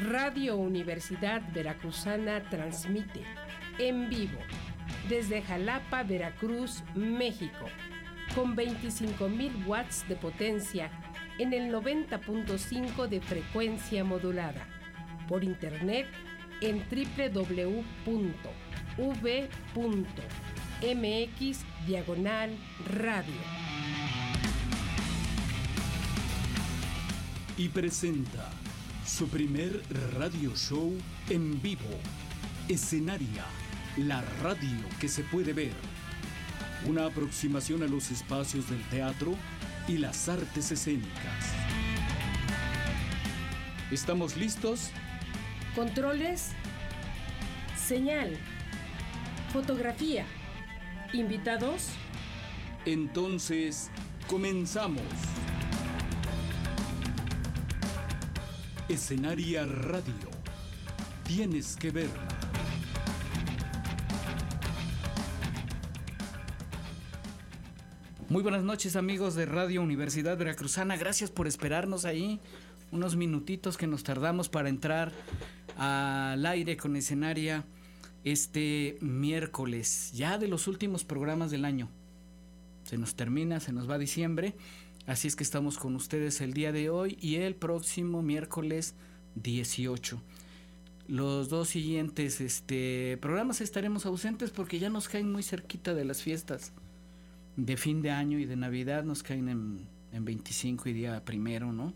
Radio Universidad Veracruzana transmite en vivo desde Jalapa, Veracruz, México, con 25,000 watts de potencia en el 90.5 de frecuencia modulada, por internet en www.v.mx/radio. Y presenta su primer radio show en vivo, Escenaria, la radio que se puede ver. Una aproximación a los espacios del teatro y las artes escénicas. ¿Estamos listos? Controles, señal, fotografía, invitados. Entonces, comenzamos. Escenaria Radio. Tienes que verla. Muy buenas noches, amigos de Radio Universidad Veracruzana. Gracias por esperarnos ahí unos minutitos que nos tardamos para entrar al aire con Escenaria este miércoles, ya de los últimos programas del año. Se nos termina, se nos va diciembre, así es que estamos con ustedes el día de hoy y el próximo miércoles 18. Los dos siguientes programas estaremos ausentes porque ya nos caen muy cerquita de las fiestas de fin de año y de Navidad, nos caen en 25 y día primero, ¿no?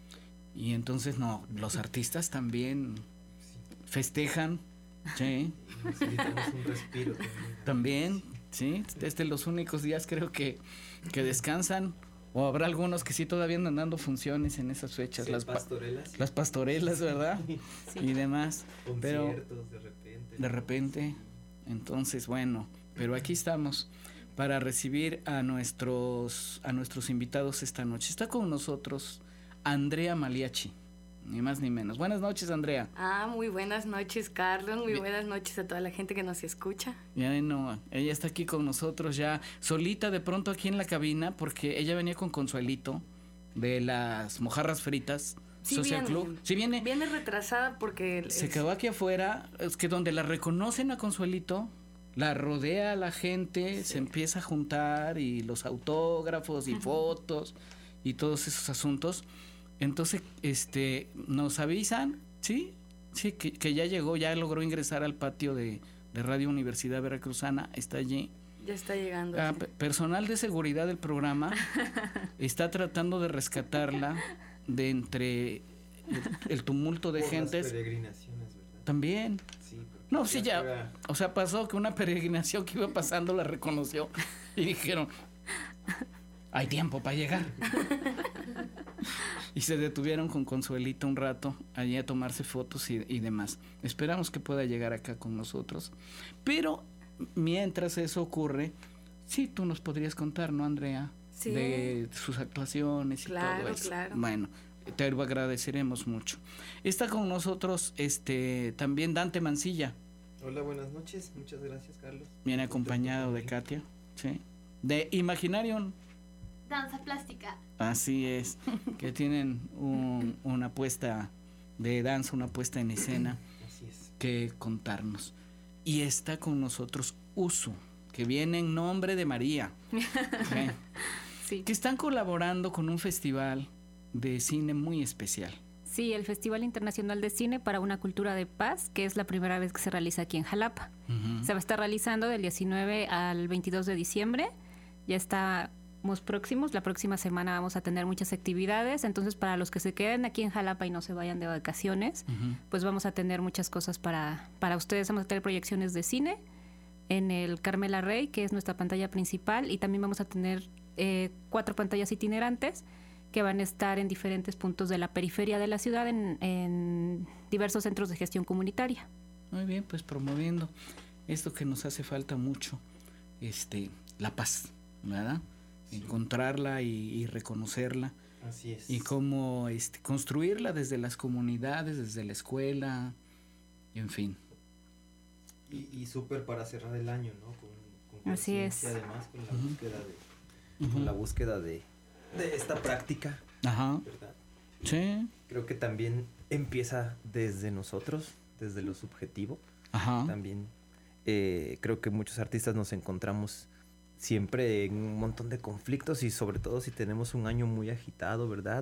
Y entonces los artistas también festejan, ¿sí? Necesitamos un respiro también, ¿sí? Desde los únicos días creo que descansan, o habrá algunos que sí todavía andan dando funciones en esas fechas, sí, las pastorelas. Las pastorelas, ¿verdad? Sí. Y demás. Conciertos, pero de repente. de repente, entonces bueno, pero aquí estamos para recibir a nuestros invitados esta noche. Está con nosotros Andrea Maliachi, ni más ni menos. Buenas noches, Andrea. Muy buenas noches, Carlos. Muy buenas noches a toda la gente que nos escucha. Ella está aquí con nosotros ya, solita de pronto aquí en la cabina, porque ella venía con Consuelito de las mojarras fritas. Sí, Social viene. Club. Sí, viene. Viene retrasada porque Se quedó aquí afuera. Es que donde la reconocen a Consuelito, la rodea la gente, sí. Se empieza a juntar y los autógrafos y fotos y todos esos asuntos. Entonces, nos avisan, sí, que ya llegó, ya logró ingresar al patio de Radio Universidad Veracruzana, está allí. Ya está llegando. Sí. Personal de seguridad del programa está tratando de rescatarla de entre el tumulto de gentes. Las peregrinaciones, ¿verdad? También. Sí, no, sí, ya. O sea, pasó que una peregrinación que iba pasando la reconoció y dijeron, hay tiempo para llegar. Y se detuvieron con Consuelito un rato allí a tomarse fotos y demás. Esperamos que pueda llegar acá con nosotros. Pero mientras eso ocurre, sí, tú nos podrías contar, ¿no, Andrea? Sí. De sus actuaciones y todo eso. Claro. Bueno, te lo agradeceremos mucho. Está con nosotros también Dante Mancilla. Hola, buenas noches. Muchas gracias, Carlos. Viene acompañado de Katia, ¿sí? De Imaginarium. Danza plástica. Así es, que tienen una puesta de danza, una puesta en escena. Así es. Que contarnos. Y está con nosotros Usu, que viene en nombre de María. ¿Sí? Sí. Que están colaborando con un festival de cine muy especial. Sí, el Festival Internacional de Cine para una Cultura de Paz, que es la primera vez que se realiza aquí en Jalapa. Uh-huh. Se va a estar realizando del 19 al 22 de diciembre. Ya estamos próximos, la próxima semana vamos a tener muchas actividades, entonces para los que se queden aquí en Jalapa y no se vayan de vacaciones, Uh-huh. pues vamos a tener muchas cosas para ustedes. Vamos a tener proyecciones de cine en el Carmela Rey, que es nuestra pantalla principal, y también vamos a tener 4 pantallas itinerantes que van a estar en diferentes puntos de la periferia de la ciudad, en diversos centros de gestión comunitaria. Muy bien, pues promoviendo esto que nos hace falta mucho, la paz, ¿verdad? Sí. Encontrarla y reconocerla. Así es. Y cómo construirla desde las comunidades, desde la escuela, en fin. Y súper para cerrar el año, ¿no? Con Así es. Además, con la Uh-huh. búsqueda Uh-huh. con la búsqueda de esta práctica. Ajá. ¿Verdad? Sí. Creo que también empieza desde nosotros, desde lo subjetivo. Ajá. También creo que muchos artistas nos encontramos siempre en un montón de conflictos y sobre todo si tenemos un año muy agitado, ¿verdad?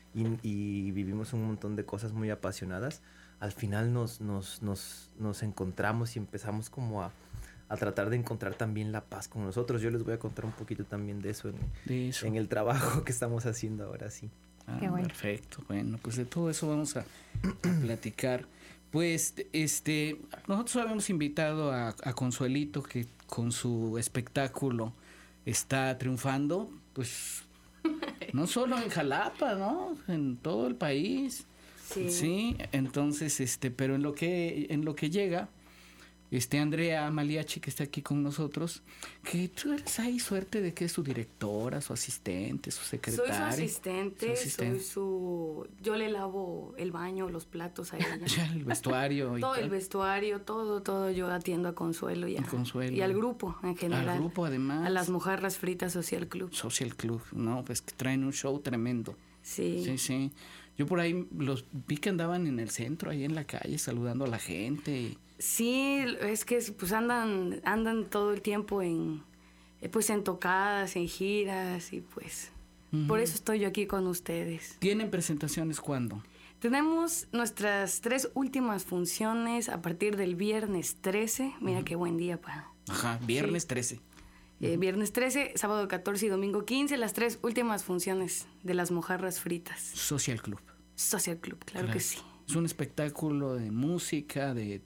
Y vivimos un montón de cosas muy apasionadas. Al final nos encontramos y empezamos como a tratar de encontrar también la paz con nosotros. Yo les voy a contar un poquito también de eso en el trabajo que estamos haciendo ahora, sí. Qué bueno. Perfecto. Bueno, pues de todo eso vamos a platicar. Pues, nosotros habíamos invitado a Consuelito, que con su espectáculo está triunfando, pues, no solo en Jalapa, ¿no? En todo el país. Sí. Sí, entonces, pero en lo que llega, Andrea Maliachi, que está aquí con nosotros, que tú eres ahí suerte de que es su directora, su asistente, su secretaria. Soy su asistente, yo le lavo el baño, los platos a ella. El vestuario y todo tal. el vestuario, todo yo atiendo a Consuelo y al grupo en general. Al grupo, además. A las Mojarras Fritas Social Club. Social Club, ¿no? Pues que traen un show tremendo. Sí. Sí. Yo por ahí los vi que andaban en el centro, ahí en la calle, saludando a la gente. Sí, es que pues andan todo el tiempo en tocadas, en giras y pues por eso estoy yo aquí con ustedes. ¿Tienen presentaciones cuándo? Tenemos nuestras 3 últimas funciones a partir del viernes 13. Mira qué buen día para... Ajá, viernes 13. Viernes 13, sábado 14 y domingo 15, las 3 últimas funciones de las Mojarras Fritas. Social Club. Social Club, claro que sí. Es un espectáculo de música, de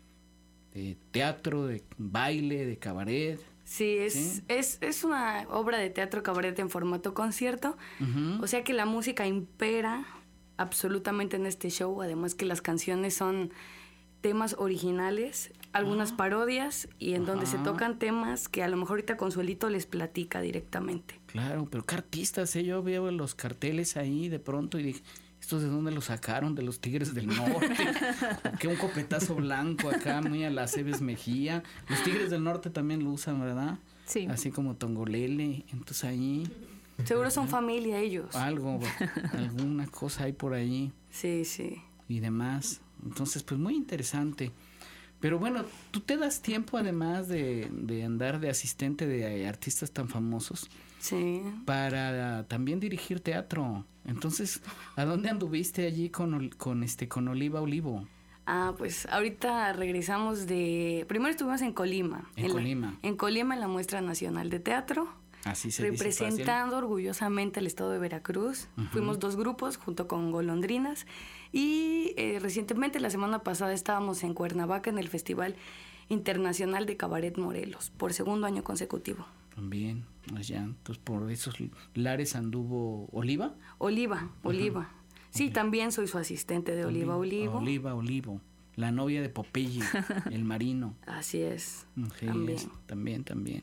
teatro, de baile, de cabaret. Sí, es una obra de teatro cabaret en formato concierto. O sea que la música impera absolutamente en este show. Además que las canciones son temas originales, algunas parodias y en donde se tocan temas que a lo mejor ahorita Consuelito les platica directamente. Claro, pero qué artistas, yo veo los carteles ahí de pronto y dije, ¿estos de dónde los sacaron? De los Tigres del Norte. Que un copetazo blanco acá, muy a la Cebes Mejía. Los Tigres del Norte también lo usan, ¿verdad? Sí. Así como Tongolele. Entonces ahí... Seguro son familia ellos. Alguna cosa hay por ahí. Sí, sí. Y demás. Entonces, pues muy interesante. Pero bueno, tú te das tiempo además de andar de asistente de artistas tan famosos. Sí. Para también dirigir teatro. Entonces, ¿a dónde anduviste allí con Oliva Olivo? Pues ahorita regresamos primero estuvimos en Colima. En Colima, en la Muestra Nacional de Teatro. Así se representando orgullosamente al estado de Veracruz. Fuimos 2 grupos junto con Golondrinas. Y recientemente, la semana pasada, estábamos en Cuernavaca en el Festival Internacional de Cabaret Morelos, por 2º año consecutivo. También, allá, entonces por esos lares anduvo Oliva. Oliva. Sí, también soy su asistente de Oliva Olivo. Oliva Olivo, la novia de Popeye, el marino. Así es. Sí, también.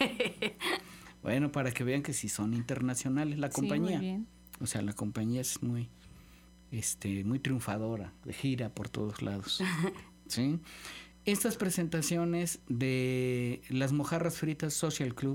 Bueno, para que vean que sí son internacionales la compañía. Muy bien. O sea, la compañía es muy triunfadora, de gira por todos lados. ¿Sí? Estas presentaciones de las Mojarras Fritas Social Club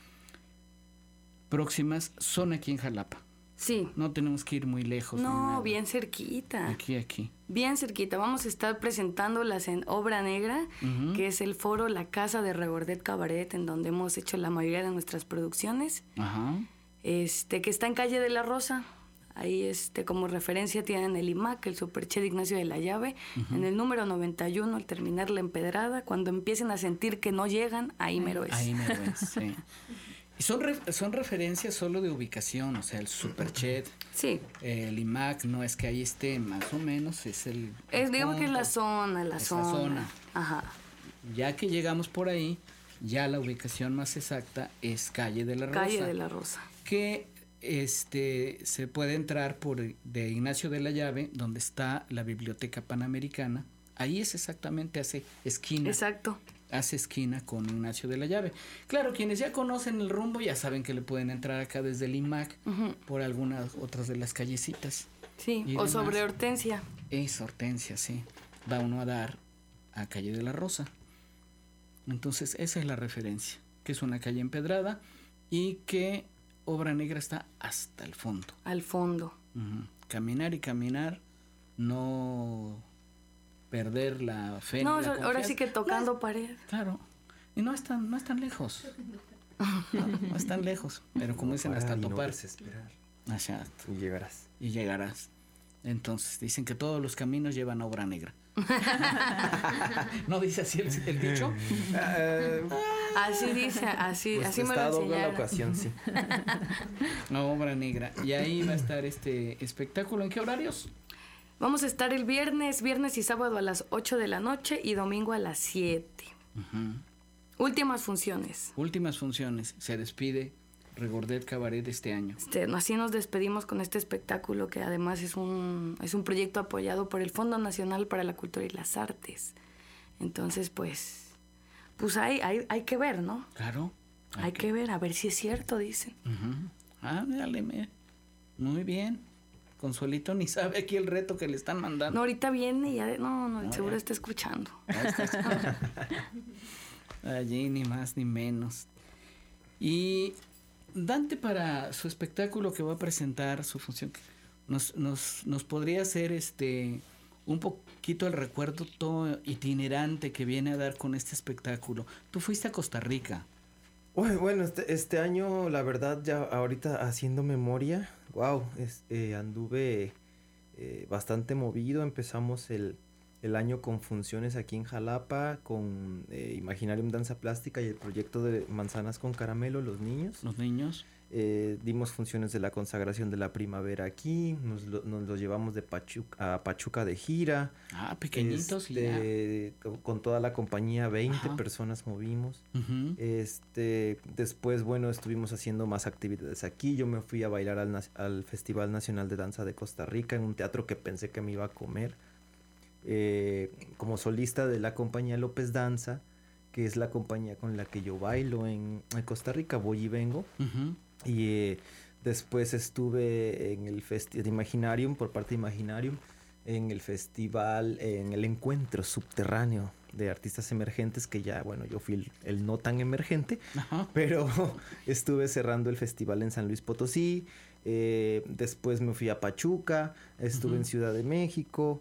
próximas son aquí en Jalapa. Sí. No tenemos que ir muy lejos. No, bien cerquita. Aquí. Bien cerquita. Vamos a estar presentándolas en Obra Negra, que es el foro La Casa de Regordet Cabaret, en donde hemos hecho la mayoría de nuestras producciones. Ajá. Que está en Calle de la Rosa. Ahí como referencia tienen el IMAC, el Superched Ignacio de la Llave, en el número 91, al terminar la empedrada. Cuando empiecen a sentir que no llegan, ahí mero es. Ahí mero es, sí. Y son referencias solo de ubicación, o sea, el Superched, sí. El IMAC, no es que ahí esté, más o menos es digamos que es la zona. Ajá. Ya que llegamos por ahí, ya la ubicación más exacta es Calle de la Rosa. Calle de la Rosa. Que se puede entrar de Ignacio de la Llave, donde está la Biblioteca Panamericana. Ahí es exactamente, hace esquina. Exacto. Hace esquina con Ignacio de la Llave. Claro, quienes ya conocen el rumbo ya saben que le pueden entrar acá desde el IMAC por algunas otras de las callecitas. Sí, o sobre Hortensia. Es Hortensia, sí. Va uno a dar a Calle de la Rosa. Entonces, esa es la referencia, que es una calle empedrada y que Obra Negra está hasta el fondo. Al fondo. Caminar y caminar no perder la fe. No, ni la ahora confianza. sí que tocando pared. Claro. Y no están lejos. No están lejos. Pero como dicen, hasta topar. Desesperar. Exacto. Y llegarás. Y llegarás. Entonces, dicen que todos los caminos llevan a obra negra. ¿No dice así el dicho? Así dice, así, Pues así me lo está doble la enseñaron. ocasión, sí. No, obra negra. Y ahí va a estar este espectáculo. ¿En qué horarios? Vamos a estar el viernes y sábado a las 8 de la noche y domingo a las 7. Últimas funciones. Últimas funciones. Se despide Regordet Cabaret este año. Así nos despedimos con este espectáculo que además es un proyecto apoyado por el Fondo Nacional para la Cultura y las Artes. Entonces, pues hay que ver, ¿no? Claro. Hay que ver, a ver si es cierto, dicen. Dale, muy bien. Consuelito ni sabe aquí el reto que le están mandando. No, ahorita viene y ya, no, seguro está escuchando. Allí ni más ni menos. Y Dante, para su espectáculo que va a presentar, su función, nos podría hacer un poquito el recuerdo todo itinerante que viene a dar con este espectáculo. Tú fuiste a Costa Rica. Bueno, este año, la verdad, ya ahorita haciendo memoria, wow, anduve bastante movido. Empezamos el año con funciones aquí en Jalapa, con Imaginarium Danza Plástica y el proyecto de Manzanas con Caramelo, los niños. Los niños. Dimos funciones de la consagración de la primavera aquí, nos lo llevamos de Pachuca de gira. Pequeñitos con toda la compañía, 20 personas movimos. Después, bueno, estuvimos haciendo más actividades aquí. Yo me fui a bailar al Festival Nacional de Danza de Costa Rica en un teatro que pensé que me iba a comer. Como solista de la compañía López Danza, que es la compañía con la que yo bailo en Costa Rica, voy y vengo. Y después estuve en el de Imaginarium, por parte de Imaginarium, en el festival, en el encuentro subterráneo de artistas emergentes, que ya, bueno, yo fui el no tan emergente, pero estuve cerrando el festival en San Luis Potosí. Después me fui a Pachuca, estuve en Ciudad de México,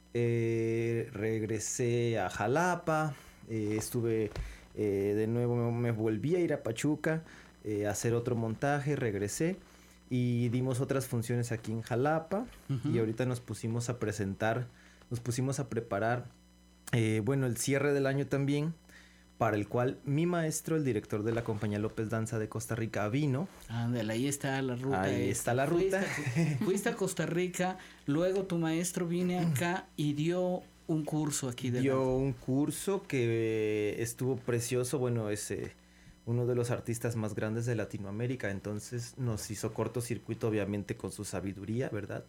regresé a Jalapa, estuve de nuevo, me volví a ir a Pachuca, hacer otro montaje, regresé y dimos otras funciones aquí en Jalapa. Y ahorita nos pusimos a preparar, el cierre del año también, para el cual mi maestro, el director de la compañía López Danza de Costa Rica, vino. Ándale, ahí está la ruta. Ahí está la ruta. Fuiste a Costa Rica, luego tu maestro vine acá y dio un curso aquí de Dio un curso que estuvo precioso. Bueno, uno de los artistas más grandes de Latinoamérica, entonces nos hizo cortocircuito, obviamente, con su sabiduría, ¿verdad?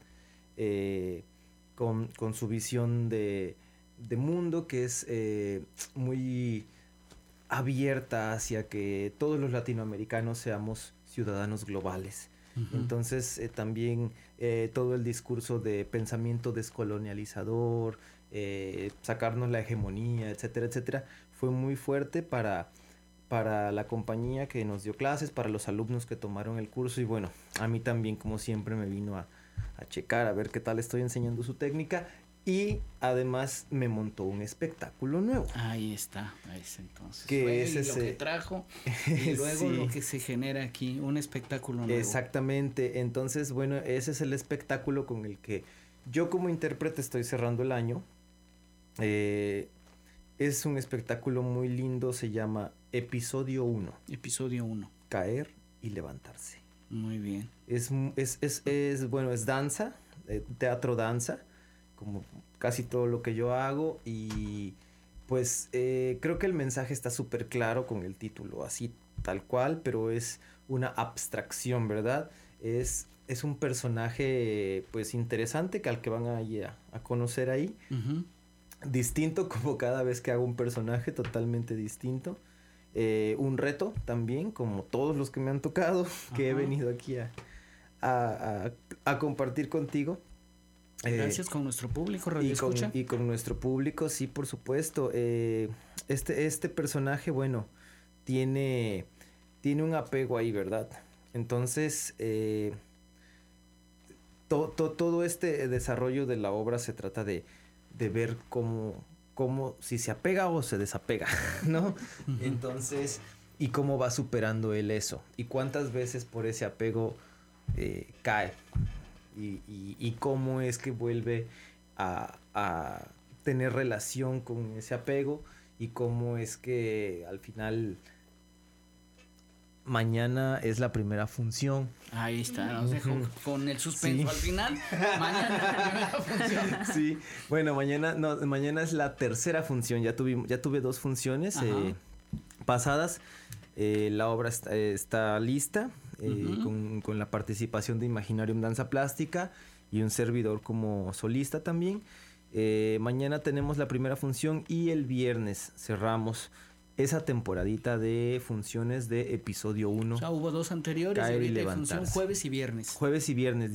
Con su visión de mundo, que es muy abierta hacia que todos los latinoamericanos seamos ciudadanos globales. Entonces, también todo el discurso de pensamiento descolonializador, sacarnos la hegemonía, etcétera, etcétera, fue muy fuerte para la compañía que nos dio clases, para los alumnos que tomaron el curso. Y bueno, a mí también, como siempre, me vino a checar, a ver qué tal estoy enseñando su técnica. Y además me montó un espectáculo nuevo. Ahí está, entonces. Que es lo que trajo y luego lo que se genera aquí, un espectáculo nuevo. Exactamente. Entonces, bueno, ese es el espectáculo con el que yo como intérprete estoy cerrando el año. Es un espectáculo muy lindo, se llama Episodio 1. Episodio 1. Caer y levantarse. Muy bien. Es danza, teatro danza, como casi todo lo que yo hago. Y pues creo que el mensaje está súper claro con el título, así tal cual, pero es una abstracción, ¿verdad? Es un personaje pues interesante al que van a conocer ahí. Distinto como cada vez que hago un personaje, totalmente distinto. Un reto también, como todos los que me han tocado, que he venido aquí a compartir contigo. Gracias con nuestro público, Radio Escucha. Y con nuestro público, sí, por supuesto. Este personaje, bueno, tiene un apego ahí, ¿verdad? Entonces, todo este desarrollo de la obra se trata de ver cómo si se apega o se desapega, ¿no? Entonces, y cómo va superando él eso, y cuántas veces por ese apego cae, y cómo es que vuelve a tener relación con ese apego, y cómo es que al final mañana es la primera función. Ahí está, nos dejó con el suspenso al final. Mañana es la primera función. Sí, bueno, mañana es la tercera función. Ya tuve 2 funciones pasadas. La obra está lista, con la participación de Imaginarium Danza Plástica y un servidor como solista también. Mañana tenemos la primera función y el viernes cerramos esa temporadita de funciones de episodio 1. O sea, hubo 2 anteriores. Caer y ahorita hay levantarse. función jueves y viernes. Jueves y viernes,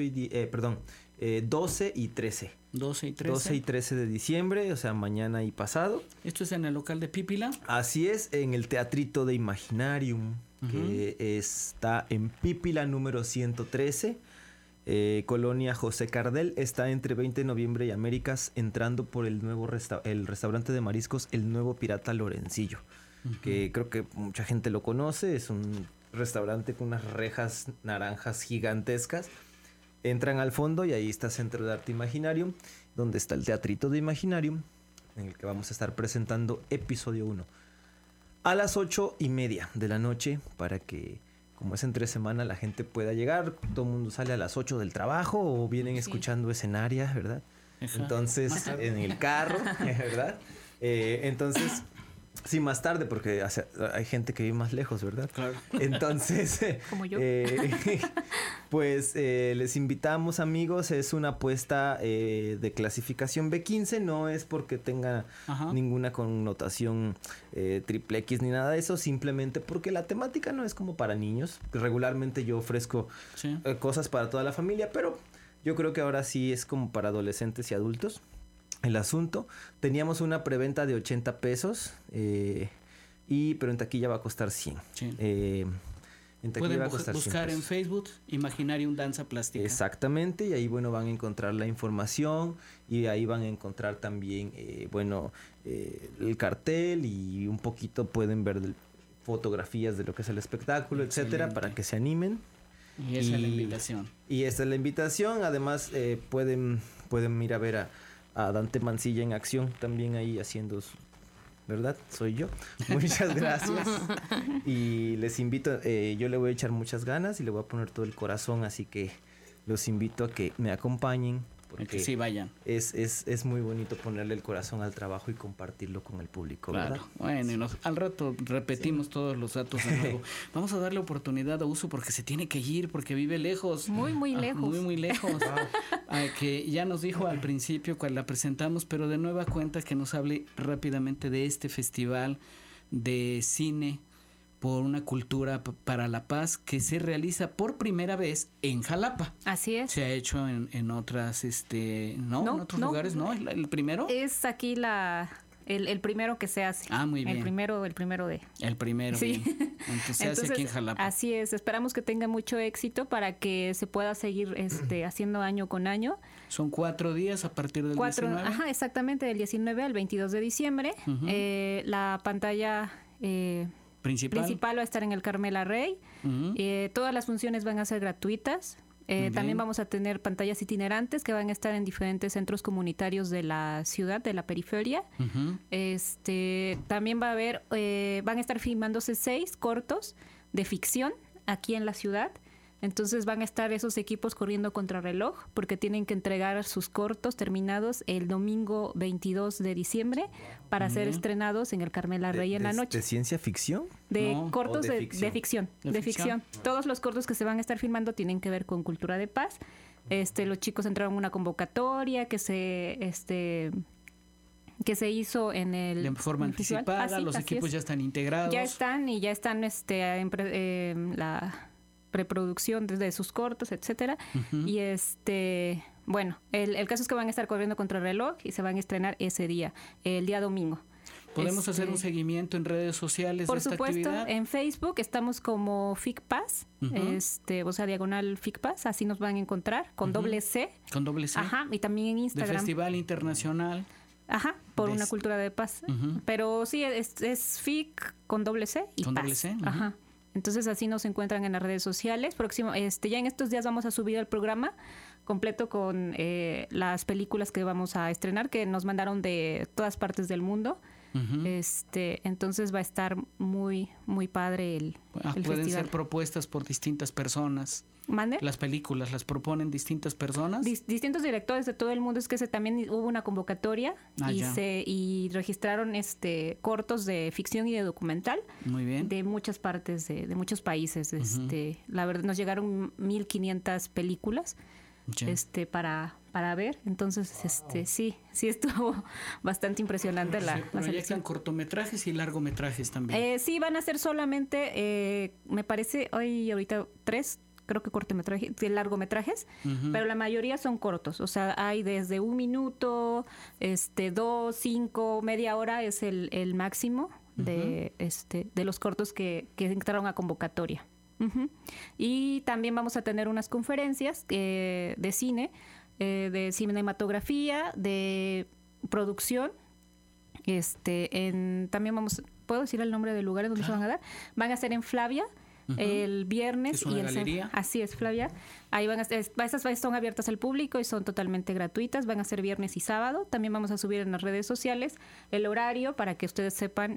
12 y 13. 12 y 13. 12 y 13 de diciembre, o sea, mañana y pasado. ¿Esto es en el local de Pípila? Así es, en el Teatrito de Imaginarium, que está en Pípila número 113. Colonia José Cardel, está entre 20 de noviembre y Américas, entrando por el nuevo el restaurante de mariscos El Nuevo Pirata Lorencillo, que creo que mucha gente lo conoce. Es un restaurante con unas rejas naranjas gigantescas. Entran al fondo y ahí está Centro de Arte Imaginarium, donde está el Teatrito de Imaginarium, en el que vamos a estar presentando episodio 1 a las 8:30 de la noche, para que, como es entre semana, la gente pueda llegar. Todo el mundo sale a las 8 del trabajo o vienen escuchando Escenaria, ¿verdad? Entonces, en el carro, ¿verdad? Entonces, sí, más tarde, porque hay gente que vive más lejos, ¿verdad? Claro. Entonces, como yo. Pues les invitamos, amigos. Es una apuesta de clasificación B15. No es porque tenga ninguna connotación triple X ni nada de eso. Simplemente porque la temática no es como para niños. Regularmente yo ofrezco cosas para toda la familia, pero yo creo que ahora sí es como para adolescentes y adultos el asunto. Teníamos una preventa de 80 pesos, pero en taquilla va a costar 100. Sí. Pueden buscar en Facebook Imaginarium Danza Plástica. Exactamente, y ahí van a encontrar la información, y ahí van a encontrar también el cartel, y un poquito pueden ver fotografías de lo que es el espectáculo, etcétera, para que se animen. Y esa es la invitación. Y esta es la invitación. Además, pueden ir a ver a Dante Mancilla en acción también ahí haciendo ¿verdad? Soy yo. Muchas gracias. Y les invito, yo le voy a echar muchas ganas y le voy a poner todo el corazón, así que los invito a que me acompañen. Porque que sí vayan. Es muy bonito ponerle el corazón al trabajo y compartirlo con el público, ¿verdad? Claro. Bueno, y al rato repetimos todos los datos de nuevo. Vamos a darle oportunidad a Uso porque se tiene que ir, porque vive lejos. Muy lejos. Muy lejos. Que ya nos dijo al principio cuando la presentamos, pero de nueva cuenta que nos hable rápidamente de este festival de cine por una cultura para la paz que se realiza por primera vez en Jalapa. Así es. Se ha hecho en otras, en otros lugares, ¿no? ¿El primero? Es aquí el primero que se hace. Ah, muy bien. El primero de... El primero, sí. Bien. Entonces se hace aquí en Jalapa. Así es. Esperamos que tenga mucho éxito para que se pueda seguir haciendo año con año. Son 4 días a partir del 19. Ajá, exactamente, del 19 al 22 de diciembre. La pantalla... principal va a estar en el Carmela Rey. Todas las funciones van a ser gratuitas. También vamos a tener pantallas itinerantes que van a estar en diferentes centros comunitarios de la ciudad, de la periferia. También van a estar filmándose 6 cortos de ficción aquí en la ciudad. Entonces van a estar esos equipos corriendo contrarreloj porque tienen que entregar sus cortos terminados el domingo 22 de diciembre para ser estrenados en el Carmela Rey en la noche. ¿De ciencia ficción? Cortos de ficción. De ficción. Todos los cortos que se van a estar filmando tienen que ver con cultura de paz. Los chicos entraron en una convocatoria que se hizo de forma anticipada. Los equipos ya están integrados. Ya están en la preproducción desde sus cortos, etcétera. Y el caso es que van a estar corriendo contra el reloj y se van a estrenar ese día, el día domingo. ¿Podemos hacer un seguimiento en redes sociales por de esta supuesto, actividad? en Facebook estamos como FICPAS, o sea, diagonal FICPAS, así nos van a encontrar, con doble C. Con doble C. Ajá, y también en Instagram. De Festival Internacional. Ajá, por una cultura de paz. Pero sí, es FIC con doble C y con paz. Doble C. Ajá. Entonces así nos encuentran en las redes sociales. Próximo, ya en estos días vamos a subir el programa completo con las películas que vamos a estrenar, que nos mandaron de todas partes del mundo. Entonces va a estar muy, muy padre el pueden festival. ser propuestas por distintas personas. ¿Mande? Las películas las proponen distintas personas. Distintos directores de todo el mundo. Es que también hubo una convocatoria y registraron cortos de ficción y de documental. Muy bien. De muchas partes, de muchos países. La verdad, nos llegaron 1,500 películas para ver. Entonces, sí estuvo bastante impresionante la selección. Proyectan cortometrajes y largometrajes también. Sí, van a ser solamente, me parece, ahorita 3, creo que cortometrajes, largometrajes, pero la mayoría son cortos. O sea, hay desde 1 minuto, 2, 5, media hora es el máximo de los cortos que entraron a convocatoria. Y también vamos a tener unas conferencias de cine, de cinematografía, de producción. También ¿puedo decir el nombre del lugar donde se van a dar? Van a ser en Flavia. El viernes. ¿Es una galería? Así es, Flavia. Ahí esas son abiertas al público y son totalmente gratuitas. Van a ser viernes y sábado. También vamos a subir en las redes sociales el horario para que ustedes sepan,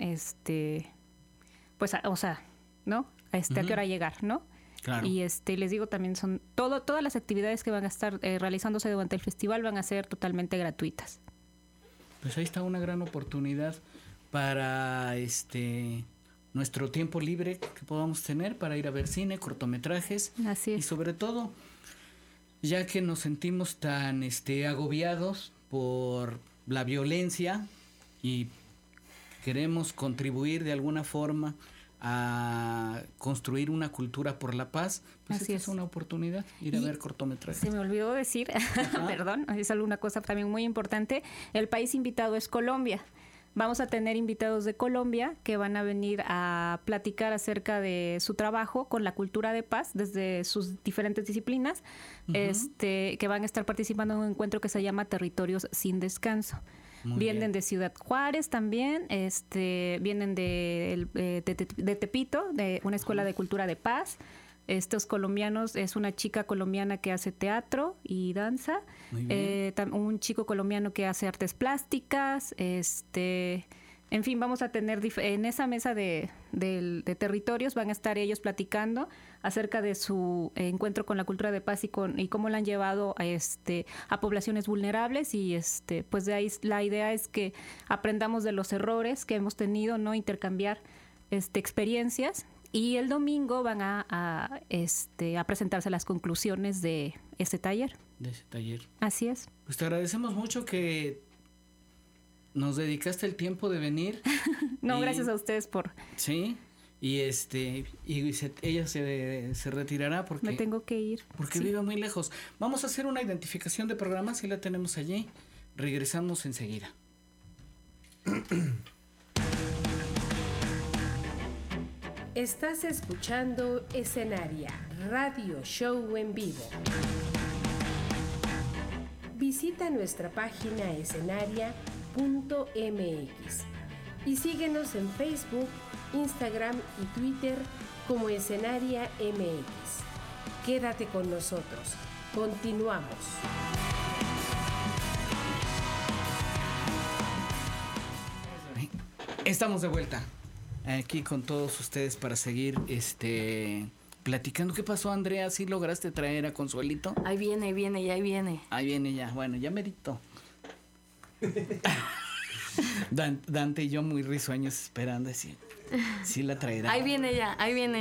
¿no? A qué hora llegar, ¿no? Claro. Y les digo, también son todas las actividades que van a estar realizándose durante el festival van a ser totalmente gratuitas. Pues ahí está una gran oportunidad para nuestro tiempo libre que podamos tener para ir a ver cine, cortometrajes. Así es. Y sobre todo, ya que nos sentimos tan agobiados por la violencia y queremos contribuir de alguna forma a construir una cultura por la paz, pues esta es una oportunidad, ir a ver cortometrajes. Se me olvidó decir, perdón, es alguna cosa también muy importante, el país invitado es Colombia. Vamos a tener invitados de Colombia que van a venir a platicar acerca de su trabajo con la cultura de paz desde sus diferentes disciplinas, que van a estar participando en un encuentro que se llama Territorios sin Descanso. Vienen de Ciudad Juárez también, vienen de Tepito, de una escuela de cultura de paz. Estos colombianos, es una chica colombiana que hace teatro y danza, un chico colombiano que hace artes plásticas, en fin, vamos a tener en esa mesa de territorios, van a estar ellos platicando acerca de su encuentro con la cultura de paz y cómo la han llevado a poblaciones vulnerables y pues de ahí la idea es que aprendamos de los errores que hemos tenido, no intercambiar experiencias. Y el domingo van a presentarse las conclusiones de este taller. De ese taller. Así es. Pues te agradecemos mucho que nos dedicaste el tiempo de venir. Gracias a ustedes por... Sí, y ella se retirará porque... Me tengo que ir. Porque vive muy lejos. Vamos a hacer una identificación de programa, si la tenemos allí. Regresamos enseguida. Estás escuchando Escenaria, radio show en vivo. Visita nuestra página escenaria.mx y síguenos en Facebook, Instagram y Twitter como Escenaria MX. Quédate con nosotros. Continuamos. Estamos de vuelta aquí con todos ustedes para seguir platicando. ¿Qué pasó, Andrea? ¿Sí lograste traer a Consuelito? Ahí viene. Ahí viene ya. Bueno, ya merito. Dante y yo muy risueños esperando así. Sí la traerá. Ahí viene ya.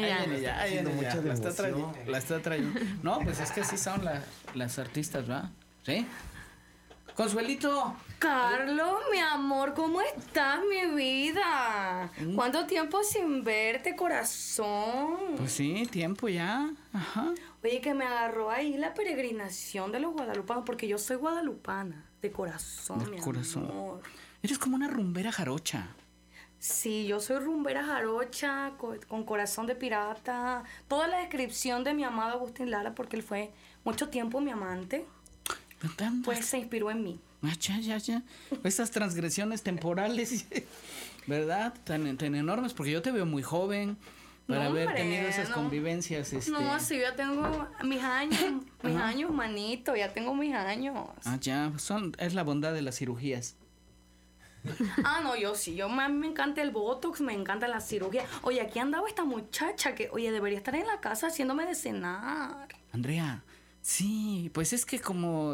La está trayendo. No, pues es que así son las artistas, ¿verdad? ¿Sí? Consuelito. Carlos, mi amor, ¿cómo estás, mi vida? ¿Cuánto tiempo sin verte, corazón? Pues sí, tiempo ya. Ajá. Oye, que me agarró ahí la peregrinación de los guadalupanos, porque yo soy guadalupana, de corazón, mi amor. Eres como una rumbera jarocha. Sí, yo soy rumbera jarocha, con corazón de pirata. Toda la descripción de mi amado Agustín Lara, porque él fue mucho tiempo mi amante, pues se inspiró en mí. Ya. Esas transgresiones temporales, ¿verdad? Tan enormes, porque yo te veo muy joven para haber tenido esas convivencias. No, sí, yo tengo mis años, manito, ya tengo mis años. Ya, es la bondad de las cirugías. No, yo sí, a mí me encanta el botox, me encanta la cirugía. Oye, aquí andaba esta muchacha que, oye, debería estar en la casa haciéndome de cenar. Andrea, sí, pues es que como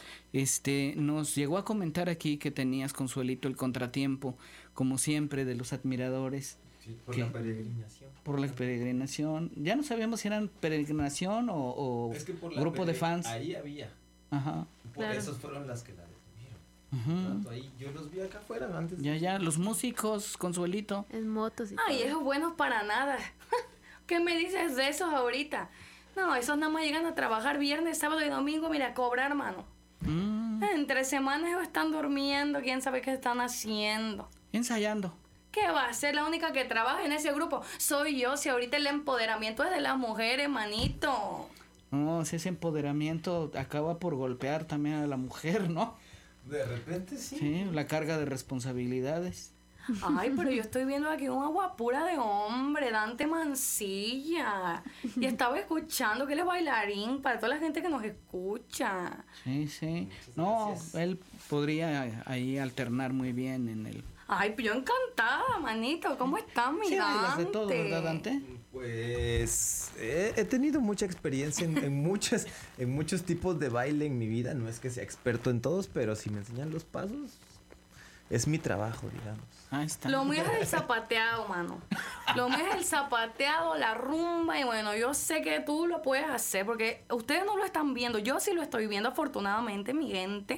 nos llegó a comentar aquí que tenías, Consuelito, el contratiempo, como siempre, de los admiradores. Sí, por la peregrinación. Por la peregrinación. Ya no sabíamos si eran peregrinación o es que por grupo de fans. Ahí había. Ajá. Por esos fueron las que la detuvieron. Ahí yo los vi acá afuera antes. Ya, los músicos, Consuelito. En motos y Ay, esos buenos para nada. ¿Qué me dices de esos ahorita? No, esos nada más llegan a trabajar viernes, sábado y domingo, mira, a cobrar, hermano. Entre semanas ellos están durmiendo, quién sabe qué están haciendo. Ensayando. ¿Qué va a ser? La única que trabaja en ese grupo soy yo, si ahorita el empoderamiento es de las mujeres, manito. No, si ese empoderamiento acaba por golpear también a la mujer, ¿no? De repente sí. Sí, la carga de responsabilidades. Ay, pero yo estoy viendo aquí una guapura de hombre, Dante Mancilla. Y estaba escuchando que él es bailarín para toda la gente que nos escucha. Sí. No, gracias. Él podría ahí alternar muy bien en el... Ay, pues yo encantada, manito. ¿Cómo estás, mi sí, Dante? bailas de todo, ¿verdad, Dante? Pues he tenido mucha experiencia en muchos tipos de baile en mi vida. No es que sea experto en todos, pero si me enseñan los pasos, es mi trabajo, digamos. Ahí está. Lo mío es el zapateado, mano. Lo mío es el zapateado, la rumba. Y bueno, yo sé que tú lo puedes hacer porque ustedes no lo están viendo. Yo sí lo estoy viendo, afortunadamente, mi gente.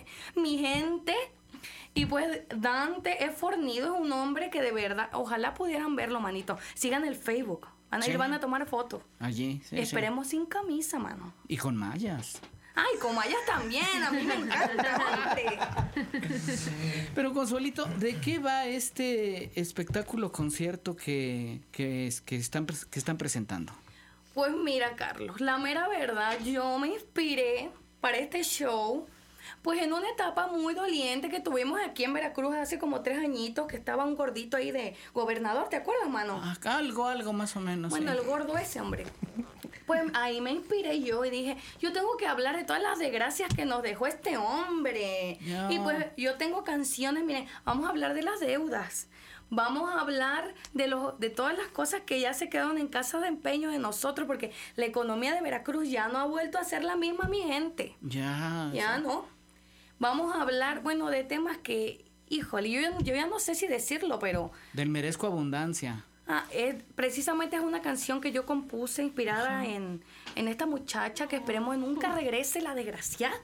Y pues Dante es fornido, es un hombre que de verdad, ojalá pudieran verlo, manito. Sigan el Facebook. Van a tomar fotos. Allí, sí. Esperemos sin camisa, mano. Y con mallas. Ay, con mallas también, a mí me encanta. Pero Consuelito, ¿de qué va este espectáculo concierto que están presentando? Pues mira, Carlos, la mera verdad, yo me inspiré para este show, pues en una etapa muy doliente que tuvimos aquí en Veracruz hace como 3 añitos, que estaba un gordito ahí de gobernador, ¿te acuerdas, mano? Algo más o menos. Bueno, sí. El gordo ese, hombre. Pues ahí me inspiré yo y dije, yo tengo que hablar de todas las desgracias que nos dejó este hombre. Ya. Y pues yo tengo canciones, miren, vamos a hablar de las deudas. Vamos a hablar de todas las cosas que ya se quedaron en casa de empeño de nosotros, porque la economía de Veracruz ya no ha vuelto a ser la misma, mi gente. Ya sí. No. Vamos a hablar, bueno, de temas que, híjole, yo ya no sé si decirlo, pero... Del merezco abundancia. Precisamente es una canción que yo compuse inspirada en esta muchacha que esperemos nunca regrese, la desgraciada.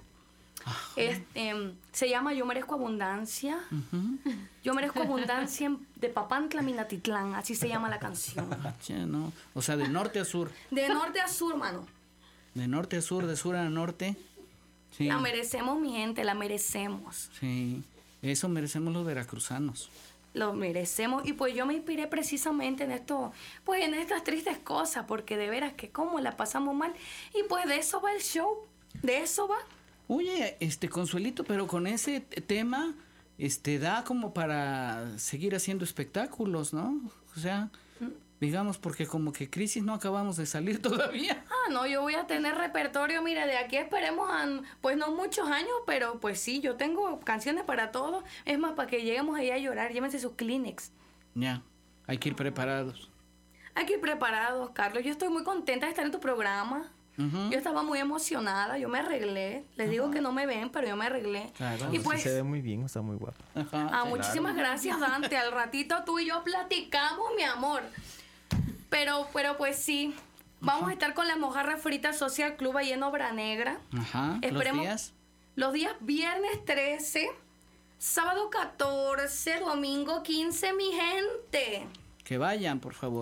Se llama Yo Merezco Abundancia. Yo Merezco Abundancia de Papantla, Minatitlán. Así se llama la canción. No. O sea, de norte a sur. De norte a sur, mano. De norte a sur, de sur a norte. Sí. La merecemos, mi gente, la merecemos. Sí, eso merecemos los veracruzanos. Lo merecemos. Y pues yo me inspiré precisamente en esto, pues en estas tristes cosas, porque de veras que cómo la pasamos mal. Y pues de eso va el show. De eso va. Oye, Consuelito, pero con ese tema, da como para seguir haciendo espectáculos, ¿no? O sea, digamos, porque como que crisis no acabamos de salir todavía. No, yo voy a tener repertorio, mira, de aquí esperemos pues no muchos años, pero pues sí, yo tengo canciones para todo. Es más, para que lleguemos ahí a llorar, llévense sus Kleenex. Ya, hay que ir preparados. Hay que ir preparados, Carlos. Yo estoy muy contenta de estar en tu programa. Yo estaba muy emocionada, yo me arreglé. Les digo que no me ven, pero yo me arreglé. Claro, y pues, sí se ve muy bien, está muy guapa. Muchísimas gracias, Dante. Al ratito tú y yo platicamos, mi amor. Pero pues sí, vamos a estar con la Mojarra Frita Social Club ahí en Obra Negra. Esperemos, los días viernes 13, sábado 14, domingo 15, mi gente. Que vayan, por favor.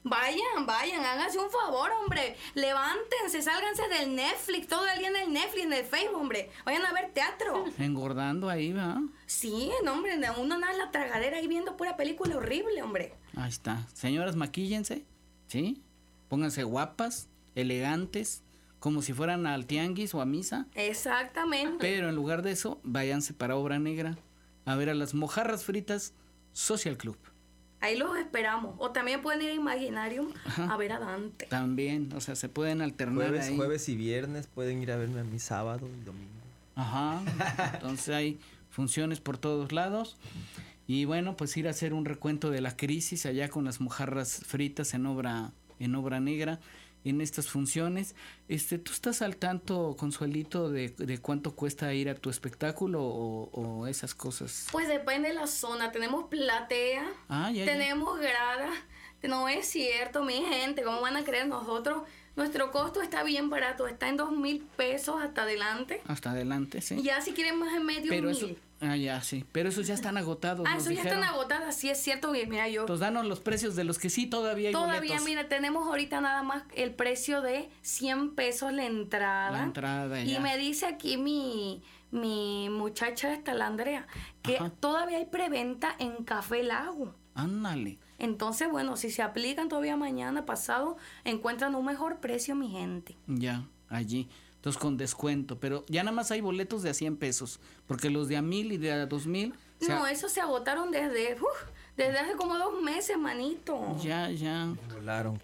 Vayan, háganse un favor, hombre. Levántense, sálganse del Netflix, todo el día en el Netflix, en el Facebook, hombre. Vayan a ver teatro. Engordando ahí, ¿va? Sí, no, hombre, uno nada en la tragadera ahí viendo pura película horrible, hombre. Ahí está. Señoras, maquíllense, ¿sí? Pónganse guapas, elegantes, como si fueran al tianguis o a misa. Exactamente. Pero en lugar de eso, váyanse para Obra Negra a ver a las Mojarras Fritas Social Club. Ahí los esperamos. O también pueden ir a Imaginarium a ver a Dante. También, o sea, se pueden alternar ahí. Jueves y viernes pueden ir a verme a mí sábado y domingo. Ajá. Entonces hay funciones por todos lados. Y bueno, pues ir a hacer un recuento de la crisis allá con las Mojarras Fritas en Obra Negra, en estas funciones. ¿Tú estás al tanto, Consuelito, de cuánto cuesta ir a tu espectáculo o esas cosas? Pues depende de la zona. Tenemos platea, tenemos grada. No es cierto, mi gente. ¿Cómo van a creer nosotros? Nuestro costo está bien barato. Está en 2,000 pesos hasta adelante. Hasta adelante, sí. Y ya si quieren más en medio, pero 1,000. eso, ya, sí. Pero esos ya están agotados. Esos ya están agotados, sí es cierto. Mira, yo... Entonces danos los precios de los que sí todavía hay boletos. Todavía, mira, tenemos ahorita nada más el precio de 100 pesos la entrada. La entrada, ya. Y me dice aquí mi muchacha esta, la Andrea, que todavía hay preventa en Café Lago. Ándale. Entonces, bueno, si se aplican todavía mañana, pasado, encuentran un mejor precio, mi gente. Ya, allí. Entonces con descuento, pero ya nada más hay boletos de a 100 pesos, porque los de a 1,000 y de a 2,000... No, esos se agotaron desde hace como 2 meses, manito. Ya. Volaron.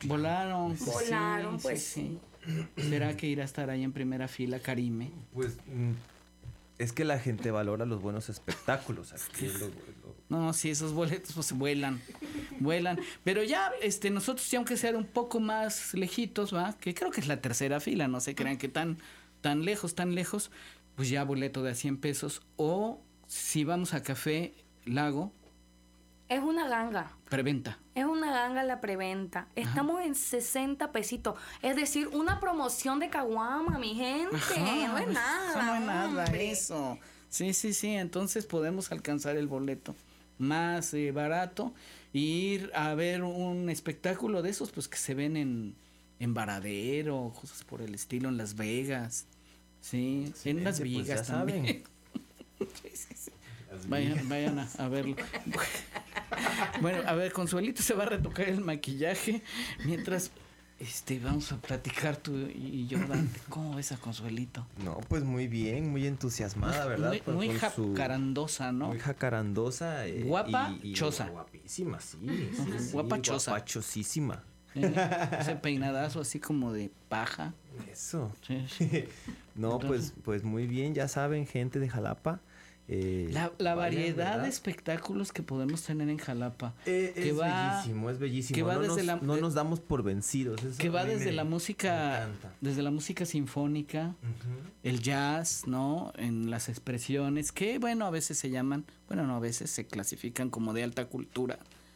Pues sí. ¿Será que irá a estar ahí en primera fila, Karime? Pues es que la gente valora los buenos espectáculos. Aquí No, sí, esos boletos pues vuelan. Pero ya, nosotros ya aunque sean un poco más lejitos, ¿va? Que creo que es la tercera fila, no se crean que tan lejos, pues ya boleto de a 100 pesos. O si vamos a Café Lago. Es una ganga. Preventa. Es una ganga la preventa. Estamos en 60 pesitos. Es decir, una promoción de caguama, mi gente. No es nada. Eso no es nada, eso. Sí. Entonces podemos alcanzar el boleto más barato e ir a ver un espectáculo de esos, pues que se ven en Varadero, cosas por el estilo, en Las Vegas. Sí, en Las Vegas pues también. Sí. Vayan a verlo. Bueno, a ver, Consuelito se va a retocar el maquillaje mientras vamos a platicar tú y yo, Dante. ¿Cómo ves a Consuelito? No, pues muy bien, muy entusiasmada, ¿verdad? Muy jacarandosa, ¿no? Muy jacarandosa. Guapa, chosa. Guapísima, sí. Guapachosa. Guapachosísima. Ese peinadazo así como de paja. Eso. Sí. No, Entonces, pues muy bien, ya saben, gente de Jalapa. La variedad de espectáculos que podemos tener en Jalapa. Es bellísimo. Que va no nos damos por vencidos. Eso que va desde la música, sinfónica, el jazz, ¿no? En las expresiones que, bueno, a veces se clasifican como de alta cultura.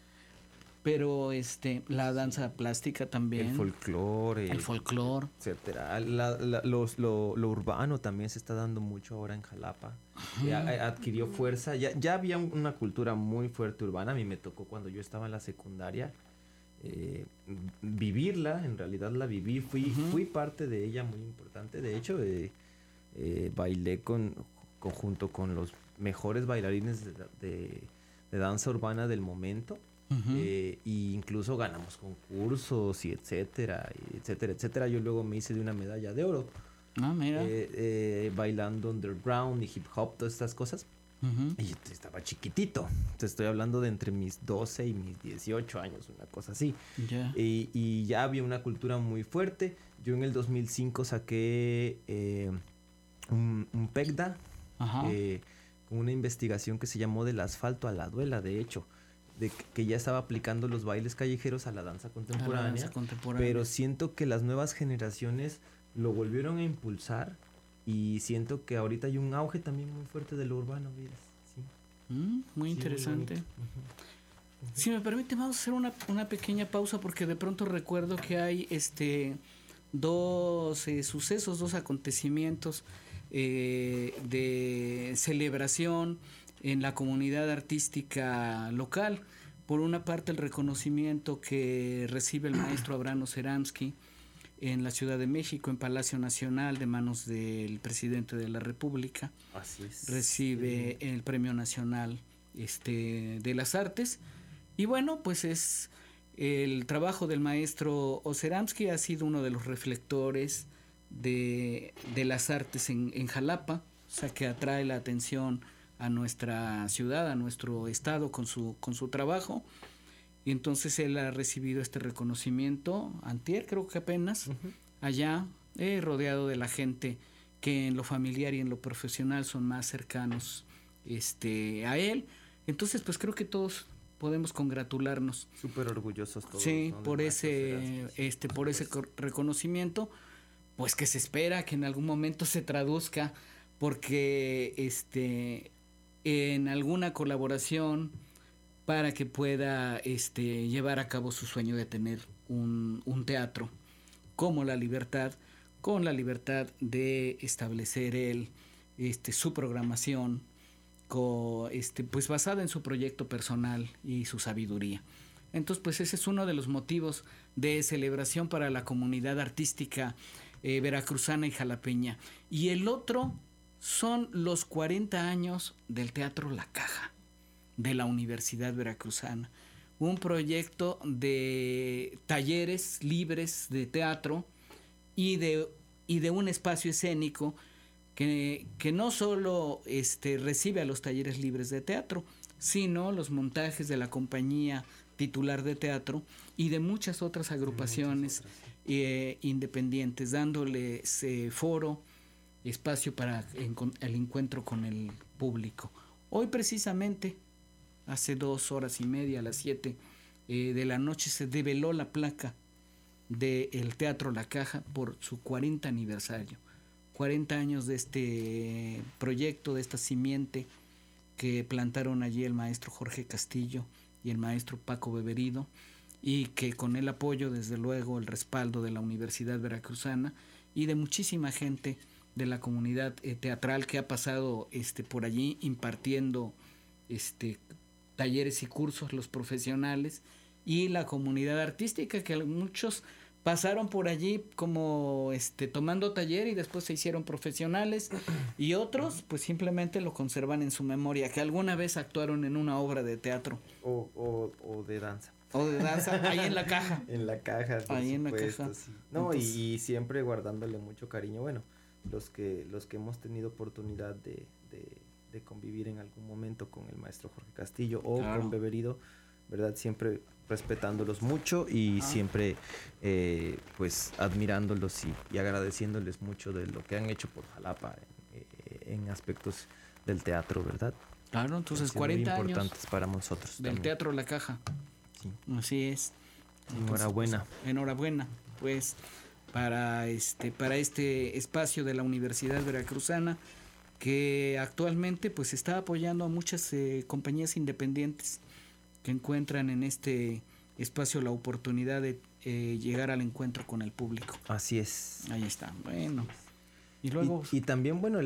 Pero la danza plástica también. El folclore. Etcétera. Lo urbano también se está dando mucho ahora en Jalapa. Adquirió fuerza. Ya había una cultura muy fuerte urbana. A mí me tocó cuando yo estaba en la secundaria vivirla. En realidad la viví. Fui parte de ella muy importante. De hecho, bailé junto con los mejores bailarines de danza urbana del momento. Y incluso ganamos concursos y etcétera. Yo luego me hice de una medalla de oro. Mira. Bailando underground y hip hop, todas estas cosas. Y yo estaba chiquitito. Te estoy hablando de entre mis 12 y mis 18 años, una cosa así. Yeah. Y ya había una cultura muy fuerte. Yo en el 2005 saqué un PECDA con una investigación que se llamó Del asfalto a la duela, de hecho. De que ya estaba aplicando los bailes callejeros a la danza contemporánea. Pero siento que las nuevas generaciones lo volvieron a impulsar y siento que ahorita hay un auge también muy fuerte de lo urbano, ¿ves? Sí. Muy interesante. Si me permite, vamos a hacer una pequeña pausa porque de pronto recuerdo que hay dos sucesos, dos acontecimientos de celebración en la comunidad artística local. Por una parte, el reconocimiento que recibe el maestro Abraham Ozeramsky en la Ciudad de México, en Palacio Nacional, de manos del presidente de la República. Así es. Recibe el Premio Nacional de las Artes. Y bueno, pues es el trabajo del maestro Ozeramsky ha sido uno de los reflectores de las artes en Jalapa, o sea, que atrae la atención a nuestra ciudad, a nuestro estado con su trabajo. Y entonces él ha recibido este reconocimiento antier, creo que apenas, allá, rodeado de la gente que en lo familiar y en lo profesional son más cercanos a él. Entonces, pues creo que todos podemos congratularnos. Súper orgullosos todos. Sí, ¿no? por ese reconocimiento, pues que se espera que en algún momento se traduzca, porque en alguna colaboración para que pueda llevar a cabo su sueño de tener un teatro como La Libertad, con la libertad de establecer él su programación pues basada en su proyecto personal y su sabiduría. Entonces, pues ese es uno de los motivos de celebración para la comunidad artística veracruzana y jalapeña. Y el otro son los 40 años del Teatro La Caja de la Universidad Veracruzana, un proyecto de talleres libres de teatro y de un espacio escénico que no solo recibe a los talleres libres de teatro, sino los montajes de la compañía titular de teatro y de muchas otras agrupaciones independientes, dándoles foro, espacio para el encuentro con el público. Hoy precisamente, hace 2 horas y media, a las 7 de la noche, se develó la placa del Teatro La Caja por su 40 aniversario. 40 años de este proyecto, de esta simiente que plantaron allí el maestro Jorge Castillo y el maestro Paco Beberido, y que con el apoyo, desde luego, el respaldo de la Universidad Veracruzana y de muchísima gente de la comunidad teatral que ha pasado por allí impartiendo talleres y cursos, los profesionales y la comunidad artística, que muchos pasaron por allí como tomando taller y después se hicieron profesionales, y otros pues simplemente lo conservan en su memoria, que alguna vez actuaron en una obra de teatro o de danza. O de danza, ahí en La Caja. En La Caja, por ahí supuesto, en La Caja. Sí. No, entonces, y siempre guardándole mucho cariño. Bueno, los que hemos tenido oportunidad de convivir en algún momento con el maestro Jorge Castillo o claro, con Beberido, ¿verdad? Siempre respetándolos mucho y siempre pues admirándolos y agradeciéndoles mucho de lo que han hecho por Jalapa en aspectos del teatro, ¿verdad? Claro, entonces 40 años importantes para nosotros del también. Teatro La Caja. Sí. Así es. Enhorabuena. Pues, enhorabuena, pues, para este espacio de la Universidad Veracruzana, que actualmente pues está apoyando a muchas compañías independientes que encuentran en este espacio la oportunidad de llegar al encuentro con el público. Así es. Ahí está. Bueno. Y luego y también, bueno,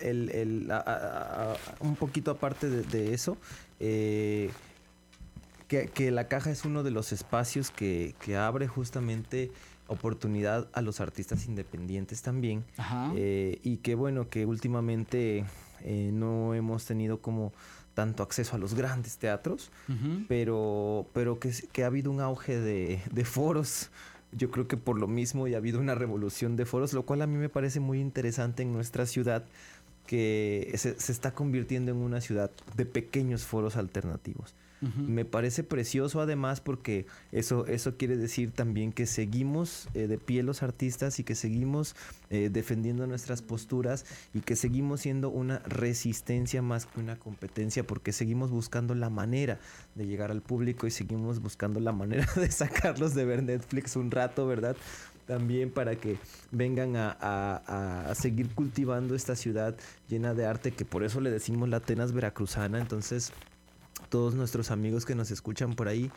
un poquito aparte de eso, que La Caja es uno de los espacios que abre justamente oportunidad a los artistas independientes también. Ajá. Y que bueno, que últimamente no hemos tenido como tanto acceso a los grandes teatros, uh-huh, pero que ha habido un auge de foros. Yo creo que por lo mismo ya ha habido una revolución de foros, lo cual a mí me parece muy interesante en nuestra ciudad, que se está convirtiendo en una ciudad de pequeños foros alternativos. Uh-huh. Me parece precioso además porque eso quiere decir también que seguimos de pie los artistas y que seguimos defendiendo nuestras posturas y que seguimos siendo una resistencia más que una competencia, porque seguimos buscando la manera de llegar al público y seguimos buscando la manera de sacarlos de ver Netflix un rato, ¿verdad? También para que vengan a seguir cultivando esta ciudad llena de arte, que por eso le decimos la Atenas veracruzana. Entonces, todos nuestros amigos que nos escuchan por ahí,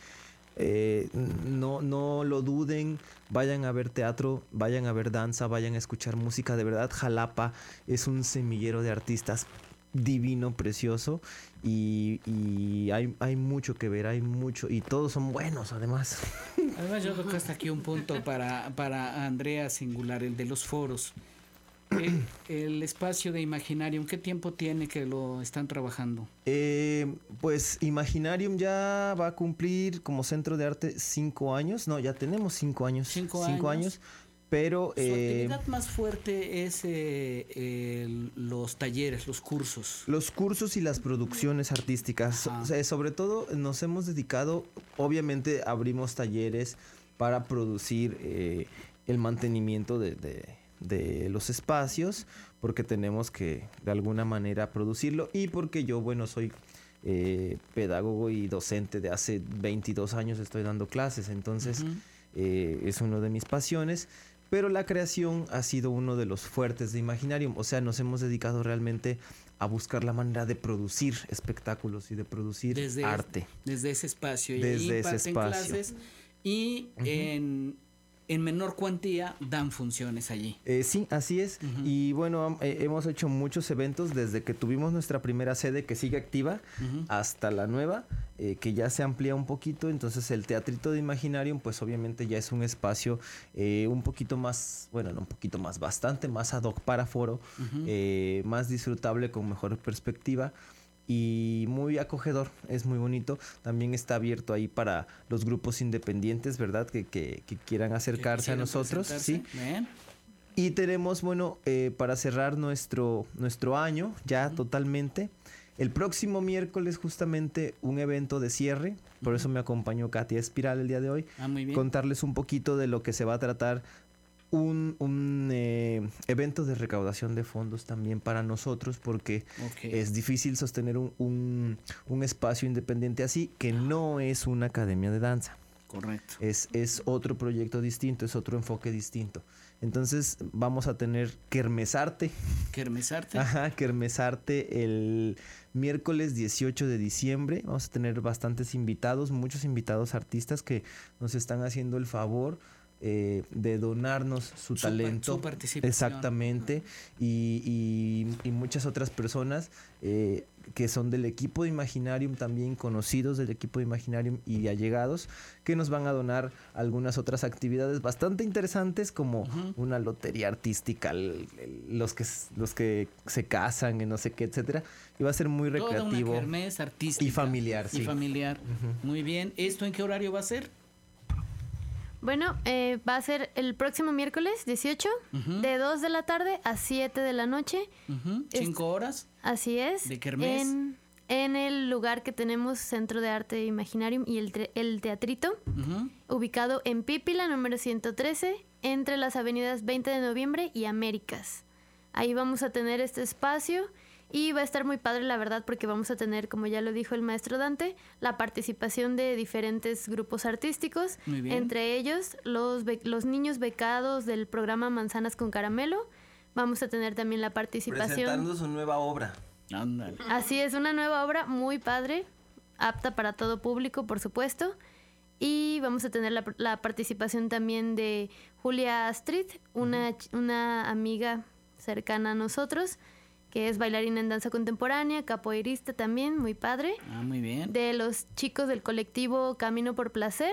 no lo duden, vayan a ver teatro, vayan a ver danza, vayan a escuchar música. De verdad, Jalapa es un semillero de artistas divino, precioso, y hay mucho que ver, hay mucho, y todos son buenos además. Además yo creo que hasta aquí un punto para Andrea singular, el de los foros. El espacio de Imaginarium, ¿qué tiempo tiene que lo están trabajando? Pues Imaginarium ya va a cumplir como centro de arte 5 años. No, ya tenemos 5 años. 5 años. Pero su actividad más fuerte es los talleres, los cursos. Los cursos y las producciones artísticas. O sea, sobre todo nos hemos dedicado, obviamente abrimos talleres para producir el mantenimiento de los espacios, porque tenemos que de alguna manera producirlo, y porque yo, bueno, soy pedagogo y docente de hace 22 años, estoy dando clases, entonces es uno de mis pasiones, pero la creación ha sido uno de los fuertes de Imaginarium. O sea, nos hemos dedicado realmente a buscar la manera de producir espectáculos y de producir arte. Desde ese espacio. Y desde ahí ese espacio. Clases y en menor cuantía dan funciones allí. Sí, así es. Y bueno, hemos hecho muchos eventos desde que tuvimos nuestra primera sede, que sigue activa, hasta la nueva, que ya se amplía un poquito. Entonces el Teatrito de Imaginarium, pues obviamente ya es un espacio un poquito más, bueno, no un poquito más, bastante más ad hoc para foro, más disfrutable, con mejor perspectiva. Y muy acogedor, es muy bonito. También está abierto ahí para los grupos independientes, ¿verdad? Que quieran acercarse a nosotros. Sí. Bien. Y tenemos, bueno, para cerrar nuestro año ya totalmente, el próximo miércoles justamente un evento de cierre. Por eso me acompañó Katia Espiral el día de hoy. Muy bien. Contarles un poquito de lo que se va a tratar. Un evento de recaudación de fondos también para nosotros, porque es difícil sostener un espacio independiente así, que no es una academia de danza. Correcto. Es otro proyecto distinto, es otro enfoque distinto. Entonces vamos a tener Kermesarte. ¿Kermesarte? Ajá, Kermesarte el miércoles 18 de diciembre. Vamos a tener bastantes invitados, muchos invitados artistas que nos están haciendo el favor de donarnos su talento, su participación. Exactamente, y muchas otras personas que son del equipo de Imaginarium, también conocidos del equipo de Imaginarium y allegados, que nos van a donar algunas otras actividades bastante interesantes, como una lotería artística, los que se casan, y no sé qué, etcétera, y va a ser muy recreativo. Toda una kermés artística y familiar, sí. Y familiar. Muy bien. ¿Esto en qué horario va a ser? Bueno, va a ser el próximo miércoles 18, de 2 de la tarde a 7 de la noche. 5 horas. Así es. ¿De kermés? En el lugar que tenemos, Centro de Arte Imaginarium y el Teatrito, ubicado en Pípila, número 113, entre las avenidas 20 de noviembre y Américas. Ahí vamos a tener este espacio. Y va a estar muy padre, la verdad, porque vamos a tener, como ya lo dijo el maestro Dante, la participación de diferentes grupos artísticos. Muy bien. Entre ellos, los niños becados del programa Manzanas con Caramelo. Vamos a tener también la participación... Presentando su nueva obra. Ándale. Así es, una nueva obra muy padre, apta para todo público, por supuesto. Y vamos a tener la participación también de Julia Astrid, una amiga cercana a nosotros, que es bailarina en danza contemporánea, capoeirista también, muy padre. Muy bien. De los chicos del colectivo Camino por Placer,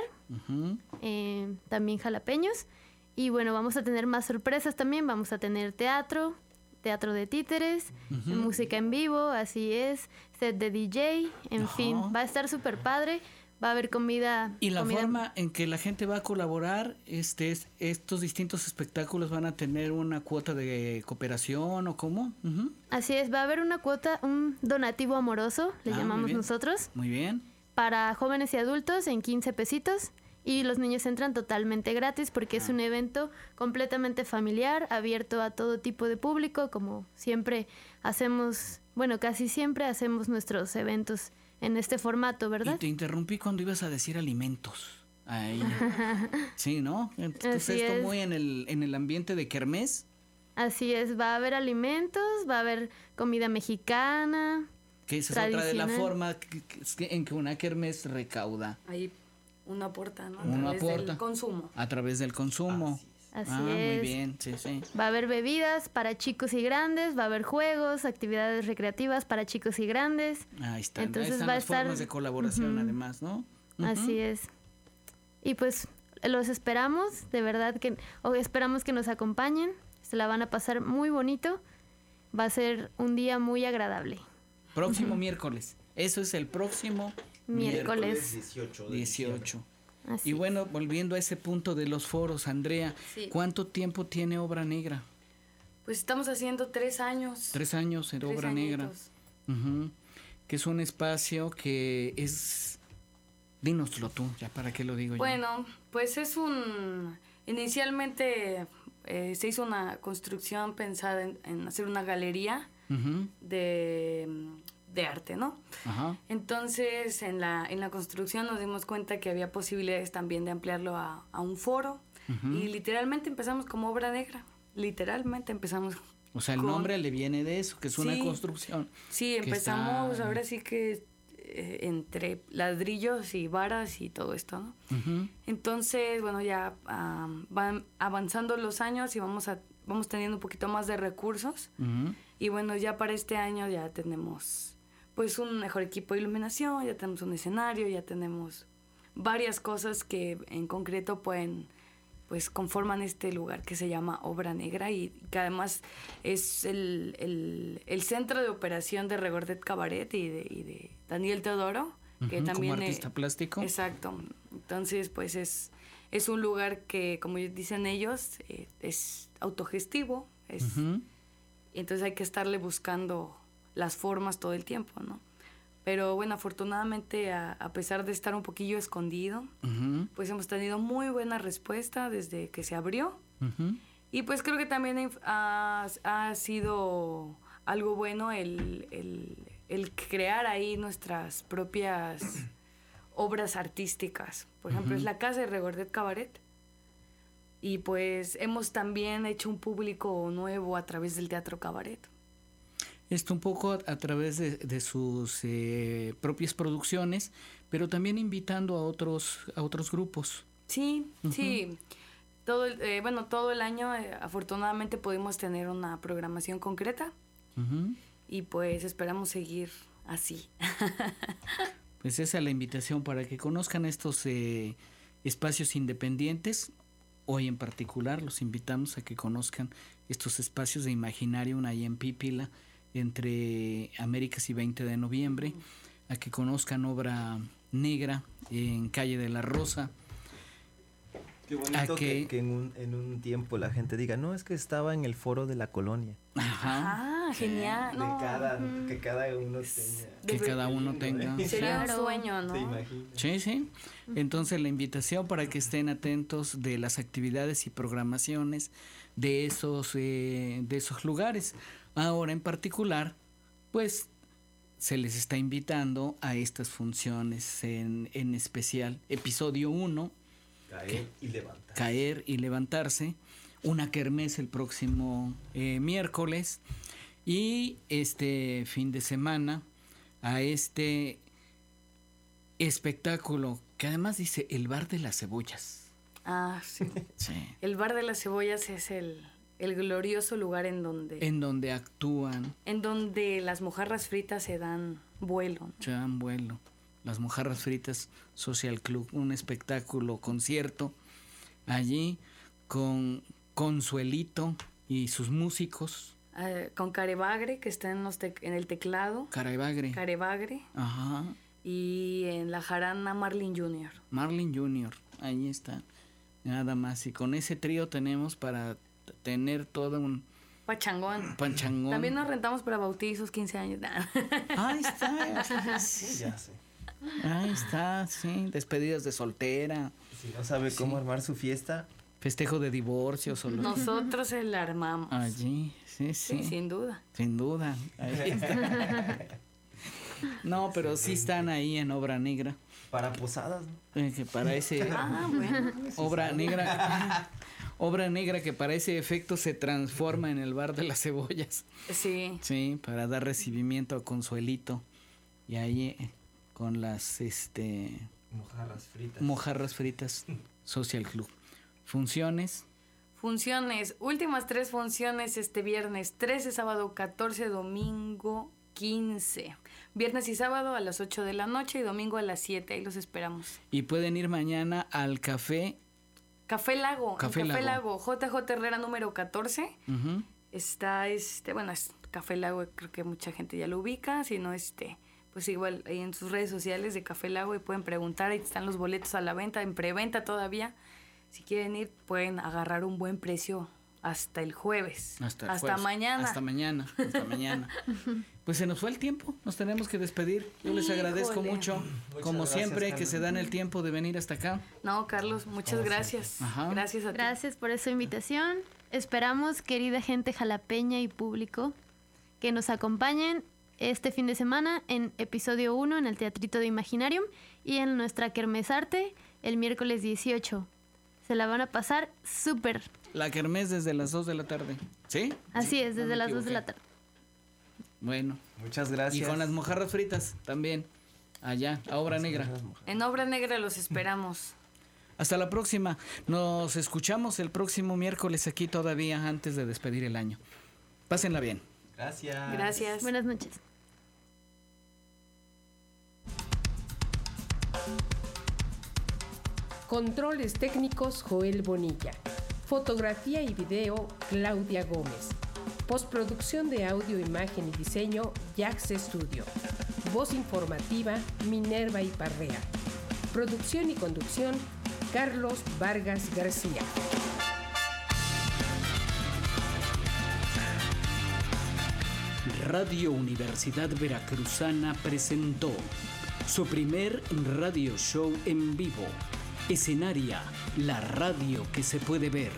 también jalapeños. Y bueno, vamos a tener más sorpresas también, vamos a tener teatro de títeres, música en vivo, así es, set de DJ, en fin, va a estar súper padre. Va a haber comida. Y la forma en que la gente va a colaborar, estos distintos espectáculos van a tener una cuota de cooperación, ¿o cómo? Así es, va a haber una cuota, un donativo amoroso, le llamamos nosotros. Muy bien. Para jóvenes y adultos en 15 pesitos. Y los niños entran totalmente gratis porque es un evento completamente familiar, abierto a todo tipo de público, como siempre hacemos, bueno, casi siempre hacemos nuestros eventos en este formato, ¿verdad? Y te interrumpí cuando ibas a decir alimentos. Ahí. Sí, ¿no? Entonces Así esto es. muy en el ambiente de kermés. Así es, va a haber alimentos, va a haber comida mexicana. Que esa es otra de la forma en que una kermés recauda. Ahí uno aporta, ¿no? Uno A través aporta. del consumo. A través del consumo. Así Muy es. bien, sí, sí. Va a haber bebidas para chicos y grandes, va a haber juegos, actividades recreativas para chicos y grandes. Ahí está. Entonces Ahí están va a las estar... formas de colaboración, Ujú. además, ¿no? Así es. Y pues los esperamos, de verdad que esperamos que nos acompañen. Se la van a pasar muy bonito. Va a ser un día muy agradable. Próximo miércoles. Eso es el próximo Miércoles 18 18. Así Y bueno, volviendo a ese punto de los foros, Andrea, Sí. ¿cuánto tiempo tiene Obra Negra? Pues estamos haciendo 3 años. 3 años en 3 Obra Negra. añitos. Ujú. Que es un espacio que es... Dínoslo tú, ya para qué lo digo yo. Bueno, pues es un... Inicialmente se hizo una construcción pensada en hacer una galería Ujú. de arte, ¿no? Ajá. Entonces, en la construcción nos dimos cuenta que había posibilidades también de ampliarlo a un foro. Ujú. Y literalmente empezamos como Obra Negra. Literalmente empezamos. O sea, el con- nombre le viene de eso, que es una Sí. construcción. Sí, que empezamos está- ahora sí que entre ladrillos y varas y todo esto, ¿no? Ujú. Entonces, bueno, ya van avanzando los años y vamos teniendo un poquito más de recursos. Ujú. Y bueno, ya para este año ya tenemos pues un mejor equipo de iluminación, ya tenemos un escenario, ya tenemos varias cosas que en concreto pues conforman este lugar que se llama Obra Negra y que además es el centro de operación de Regordet Cabaret y de Daniel Teodoro, que Ujú, también como artista plástico. Exacto. Entonces, pues es un lugar que, como dicen ellos, es autogestivo, Ujú. entonces hay que estarle buscando las formas todo el tiempo, ¿no? Pero bueno, afortunadamente, a pesar de estar un poquillo escondido, Ujú. pues hemos tenido muy buena respuesta desde que se abrió. Ujú. Y pues creo que también ha sido algo bueno el crear ahí nuestras propias obras artísticas. Por ejemplo, Ujú. es la casa de Regordet Cabaret. Y pues hemos también hecho un público nuevo a través del Teatro Cabaret. Esto un poco a través de sus propias producciones, pero también invitando a otros grupos. Sí, Ujú. sí. Todo el año afortunadamente pudimos tener una programación concreta Ujú. y pues esperamos seguir así. Pues esa es la invitación para que conozcan estos espacios independientes. Hoy en particular los invitamos a que conozcan estos espacios de Imaginarium ahí en Pípila, entre Américas y 20 de noviembre, a que conozcan Obra Negra en Calle de la Rosa. Qué bonito que en un tiempo la gente diga, no, es que estaba en el foro de la colonia. Ajá. Ah, genial. No, Que cada uno tenga. Que cada uno tenga. sería Claro. un sueño, ¿no? ¿Te imaginas? Sí, sí. Entonces la invitación para que estén atentos de las actividades y programaciones de esos lugares. Ahora en particular, pues se les está invitando a estas funciones en especial. Episodio 1, Caer y levantar. Caer y levantarse. Una kermés el próximo miércoles. Y este fin de semana a este espectáculo que además dice el Bar de las Cebollas. Ah, sí. Sí. El Bar de las Cebollas es el glorioso lugar en donde actúan, donde las mojarras fritas se dan vuelo. se dan vuelo. Las Mojarras Fritas Social Club, un espectáculo, concierto, allí con Consuelito y sus músicos, Con Carebagre, que está en el teclado. Carabagre. Carebagre. Ajá. Y en la jarana Marlin Jr. Marlin Jr., ahí está. Nada más. Y con ese trío tenemos para tener todo un Pachangón. panchangón. También nos rentamos para bautizos, 15 años. Ahí está. Ya sé. Ahí está, sí. Despedidas de soltera, Si no sabe cómo armar su fiesta, festejo de divorcios o lo Nosotros el armamos. allí. Sí, Sí, sí. sin duda. Sin duda. Ahí está. No, pero sí están ahí en Obra Negra. para posadas, ¿no? Que para ese Ah, bueno. Obra Negra. Obra Negra que para ese efecto se transforma en el Bar de las Cebollas. Sí. Sí, para dar recibimiento a Consuelito. Y ahí con las Mojarras fritas. Mojarras Fritas Social Club. Funciones. Funciones, últimas 3 funciones este viernes 13, sábado 14, domingo 15. Viernes y sábado a las 8 de la noche y domingo a las 7. Ahí los esperamos. Y pueden ir mañana al Café Lago. Café Lago. JJ Herrera número 14. Uh-huh. Está, es Café Lago, creo que mucha gente ya lo ubica. Si no, pues igual ahí en sus redes sociales de Café Lago y pueden preguntar. Ahí están los boletos a la venta, en preventa todavía. Si quieren ir, pueden agarrar un buen precio hasta el jueves. Hasta mañana. Hasta mañana. Pues se nos fue el tiempo, nos tenemos que despedir. Yo les agradezco mucho, como siempre, que se dan el tiempo de venir hasta acá. No, Carlos, muchas gracias. Ajá. Gracias a ti. Gracias por esa invitación. Esperamos, querida gente jalapeña y público, que nos acompañen este fin de semana en episodio 1 en el Teatrito de Imaginarium y en nuestra Kermés Arte el miércoles 18. Se la van a pasar súper. La kermés desde las 2 de la tarde, ¿sí? Así es, desde las 2 de la tarde. Bueno. Muchas gracias. Y con las mojarras fritas también, allá, a Obra Negra. En Obra Negra los esperamos. Hasta la próxima. Nos escuchamos el próximo miércoles aquí todavía antes de despedir el año. Pásenla bien. Gracias. Gracias. Buenas noches. Controles técnicos Joel Bonilla. Fotografía y video Claudia Gómez. Postproducción de audio, imagen y diseño Jax Studio. Voz informativa Minerva Iparrea. Producción y conducción Carlos Vargas García. Radio Universidad Veracruzana presentó su primer radio show en vivo. Escenaria, la radio que se puede ver.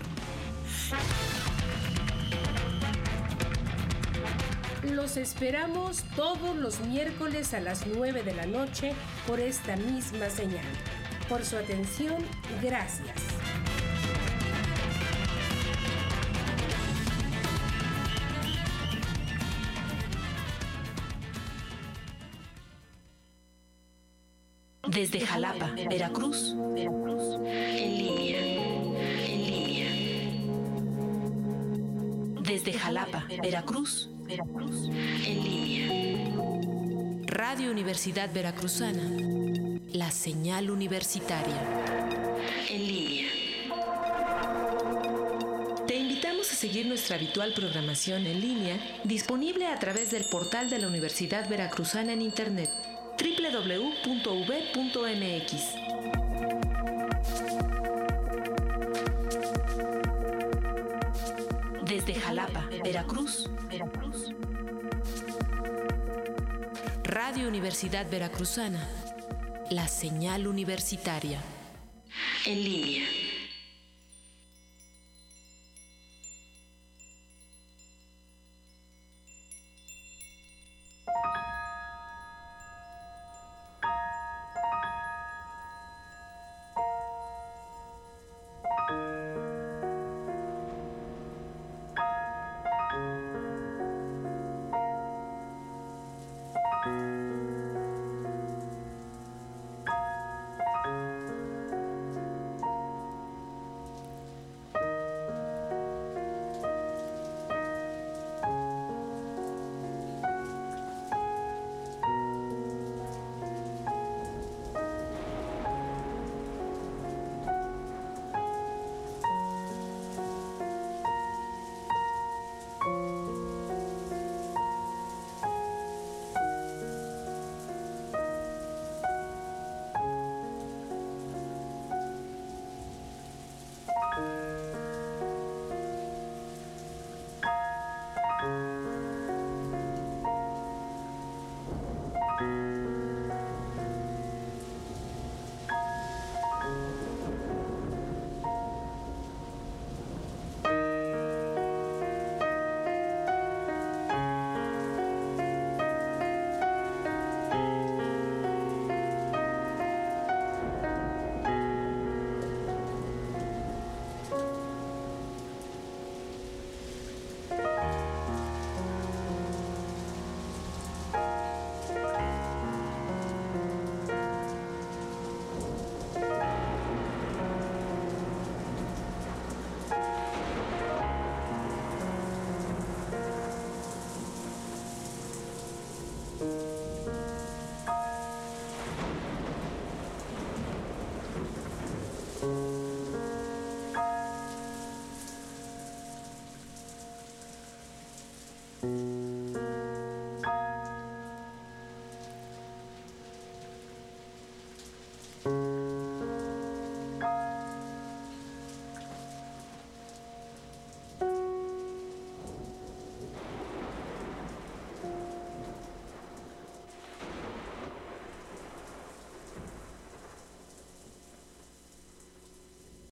Los esperamos todos los miércoles a las 9 de la noche por esta misma señal. Por su atención, gracias. Desde Jalapa, Veracruz, en línea. Desde Jalapa, Veracruz, en línea. Radio Universidad Veracruzana, la señal universitaria, en línea. Te invitamos a seguir nuestra habitual programación en línea, disponible a través del portal de la Universidad Veracruzana en Internet, www.uv.mx. Desde Jalapa, Veracruz, Radio Universidad Veracruzana, la señal universitaria, en línea.